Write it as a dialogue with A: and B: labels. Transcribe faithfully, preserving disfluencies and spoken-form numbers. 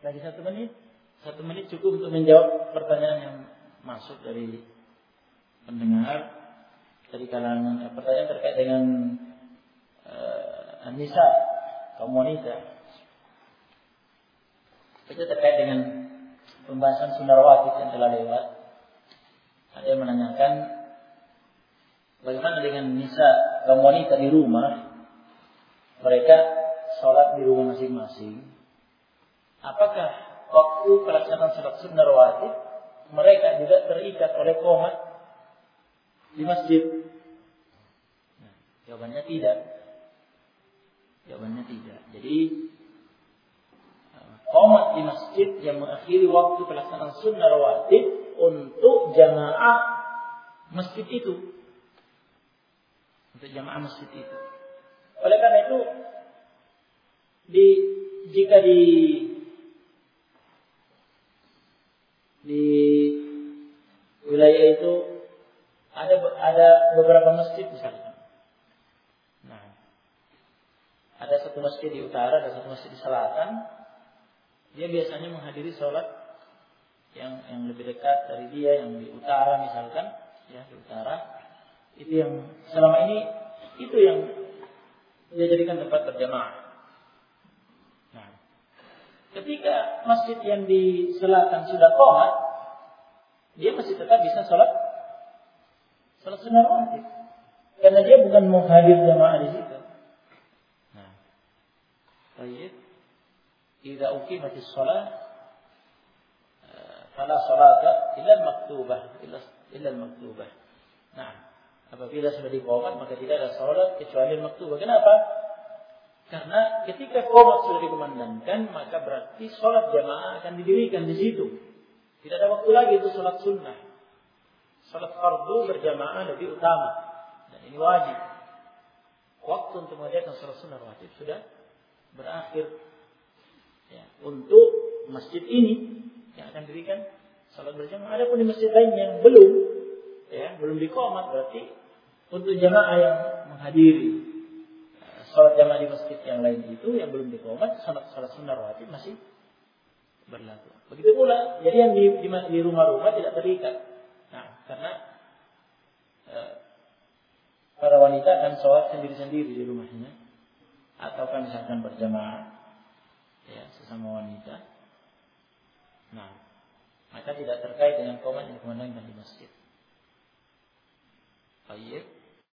A: Lagi satu menit. Satu menit cukup untuk menjawab pertanyaan yang masuk dari pendengar dari kalangan. Pertanyaan terkait dengan uh, nisa, kaum wanita. Itu terkait dengan pembahasan sunnah rawatib yang telah lewat. Ada yang menanyakan bagaimana dengan nisa, kaum wanita di rumah. Mereka sholat di rumah masing-masing. Apakah waktu pelaksanaan sholat sunnah rawatib mereka juga terikat oleh qomat di masjid? Nah, jawabannya tidak. Jawabannya tidak. Jadi qomat di masjid yang mengakhiri waktu pelaksanaan sunnah rawatib untuk jamaah masjid itu. Untuk jamaah masjid itu. Oleh karena itu, di, jika di di wilayah itu ada ada beberapa masjid misalnya. Nah, ada satu masjid di utara, ada satu masjid di selatan. Dia biasanya menghadiri sholat yang yang lebih dekat dari dia, yang di utara misalkan, ya di utara. Itu yang selama ini itu yang dia jadikan tempat berjamaah. Nah, ketika masjid yang di selatan sudah qomat, dia masih tetap bisa sholat sholat sunnah rawatib, karena dia bukan mau hadir jamaah di situ. Nah, baik. Idza uqimatis shalah fala salata illa al-maktubah illa illa al-maktubah. Nah, apabila sudah diqamat maka tidak ada salat kecuali al-maktubah. Kenapa? Karena ketika qomat sudah dikumandangkan maka berarti salat jamaah akan didirikan di situ. Tidak ada waktu lagi untuk salat sunnah. Salat fardu berjamaah lebih utama dan ini wajib. Waktu untuk mengerjakan salat sunnah wajib sudah berakhir. Ya, untuk masjid ini yang akan dirikan salat berjamaah. Adapun di masjid lain yang belum, ya belum diqamat, berarti untuk jamaah yang menghadiri uh, salat jamaah di masjid yang lain itu yang belum diqamat, salat salat sunnah rawatib masih berlaku. Begitu pula, jadi yang di, di, di rumah-rumah tidak terikat. Nah, karena uh, para wanita akan sholat sendiri-sendiri di rumahnya, ataukah misalkan berjamaah. Ya, sesama wanita. Nah, maka tidak terkait dengan qomat yang dikumandangkan di masjid. Baik.